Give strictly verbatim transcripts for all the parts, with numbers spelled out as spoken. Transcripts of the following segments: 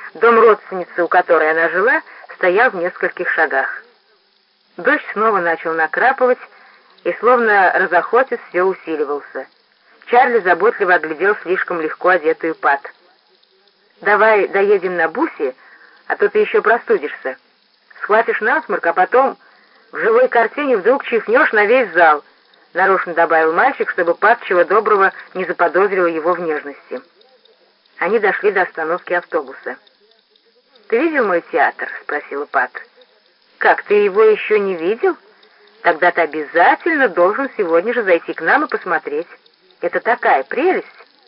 Дом родственницы, у которой она жила, стоял в нескольких шагах. Дождь снова начал накрапывать, и, словно разохотясь, все усиливался. Чарли заботливо оглядел слишком легко одетую Пат. «Давай доедем на бусе, а то ты еще простудишься. Схватишь насморк, а потом в живой картине вдруг чихнешь на весь зал», — нарочно добавил мальчик, чтобы Пат чего доброго не заподозрила его в нежности. Они дошли до остановки автобуса. «Ты видел мой театр?» — спросила Пат. «Как, ты его еще не видел? Тогда ты обязательно должен сегодня же зайти к нам и посмотреть. Это такая прелесть!»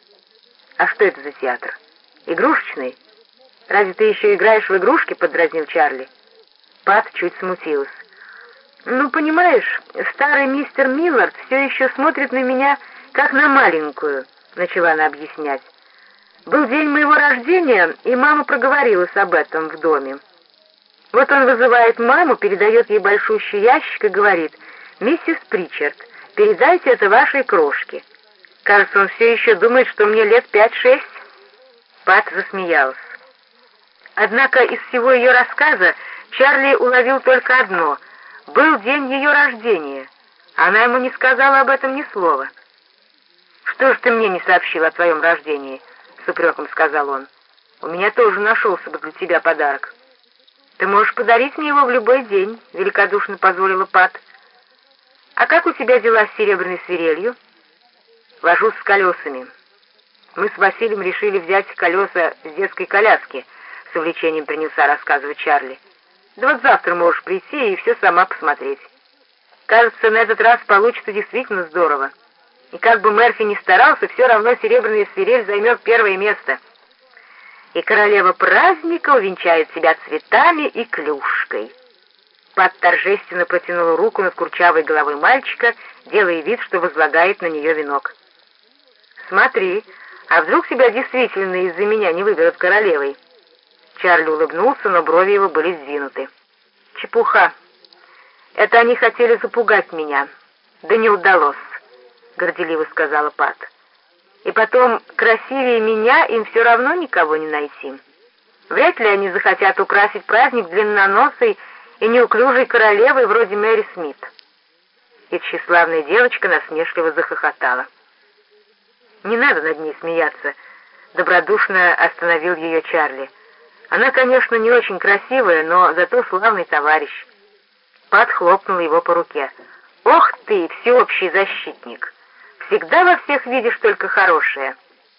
«А что это за театр? Игрушечный? Разве ты еще играешь в игрушки?» — подразнил Чарли. Пат чуть смутилась. «Ну, понимаешь, старый мистер Миллард все еще смотрит на меня, как на маленькую», — начала она объяснять. «Был день моего рождения, и мама проговорилась об этом в доме. Вот он вызывает маму, передает ей большущий ящик и говорит: «Миссис Причард, передайте это вашей крошке». Кажется, он все еще думает, что мне лет пять-шесть». Пат засмеялась. Однако из всего ее рассказа Чарли уловил только одно — был день ее рождения. Она ему не сказала об этом ни слова. «Что ж ты мне не сообщил о твоем рождении?» — с упреком сказал он. «У меня тоже нашелся бы для тебя подарок». «Ты можешь подарить мне его в любой день», — великодушно позволила Пат. «А как у тебя дела с серебряной свирелью?» «Вожусь с колесами. Мы с Василием решили взять колеса с детской коляски», — с увлечением принялся рассказывать Чарли. «Да вот завтра можешь прийти и все сама посмотреть. Кажется, на этот раз получится действительно здорово. И как бы Мерфи ни старался, все равно серебряная свирель займет первое место. И королева праздника увенчает себя цветами и клюшкой». Пат торжественно протянула руку над курчавой головой мальчика, делая вид, что возлагает на нее венок. «Смотри, а вдруг себя действительно из-за меня не выберут королевой?» Чарли улыбнулся, но брови его были сдвинуты. «Чепуха. Это они хотели запугать меня. Да не удалось», — горделиво сказала Пат. «И потом, красивее меня им все равно никого не найти. Вряд ли они захотят украсить праздник длинноносой и неуклюжей королевой вроде Мэри Смит». И тщеславная девочка насмешливо захохотала. «Не надо над ней смеяться», — добродушно остановил ее Чарли. «Она, конечно, не очень красивая, но зато славный товарищ». Пат хлопнул его по руке. «Ох ты, всеобщий защитник! Всегда во всех видишь только хорошее».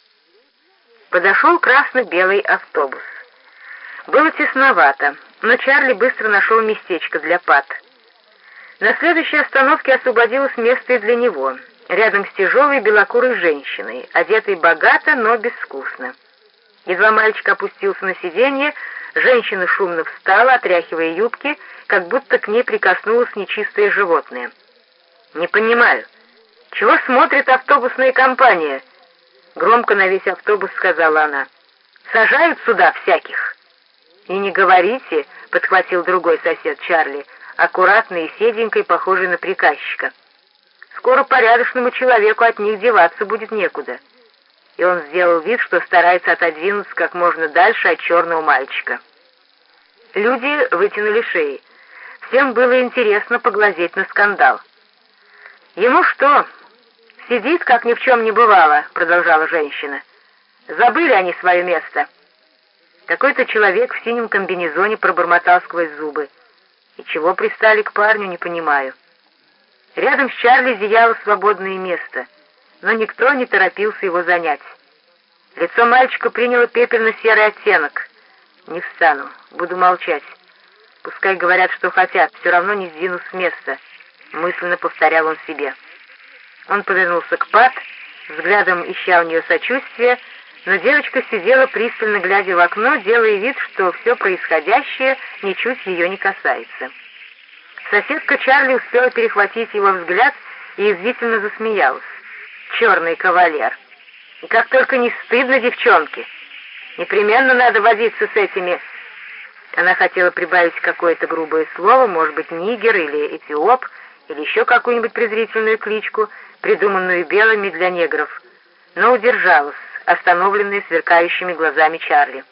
Подошел красно-белый автобус. Было тесновато, но Чарли быстро нашел местечко для Пат. На следующей остановке освободилось место и для него, рядом с тяжелой белокурой женщиной, одетой богато, но безвкусно. Едва мальчик опустился на сиденье, женщина шумно встала, отряхивая юбки, как будто к ней прикоснулось нечистое животное. «Не понимаю, чего смотрит автобусная компания?» Громко на весь автобус сказала она. «Сажают сюда всяких». «И не говорите», — подхватил другой сосед Чарли, аккуратный и седенький, похожий на приказчика. «Скоро порядочному человеку от них деваться будет некуда». И он сделал вид, что старается отодвинуться как можно дальше от черного мальчика. Люди вытянули шеи. Всем было интересно поглазеть на скандал. «Ему что? Сидит, как ни в чем не бывало», — продолжала женщина. «Забыли они свое место». Какой-то человек в синем комбинезоне пробормотал сквозь зубы. «И чего пристали к парню, не понимаю». Рядом с Чарли зияло свободное место, но никто не торопился его занять. Лицо мальчика приняло пепельно-серый оттенок. «Не встану, буду молчать. Пускай говорят, что хотят, все равно не сдвинусь с места», — мысленно повторял он себе. Он повернулся к Пат, взглядом ища у нее сочувствия, но девочка сидела, пристально глядя в окно, делая вид, что все происходящее ничуть ее не касается. Соседка Чарли успела перехватить его взгляд и язвительно засмеялась. «Черный кавалер! И как только не стыдно девчонке! Непременно надо водиться с этими...» Она хотела прибавить какое-то грубое слово, может быть, нигер или эфиоп, или еще какую-нибудь презрительную кличку, придуманную белыми для негров, но удержалась, остановленная сверкающими глазами Чарли.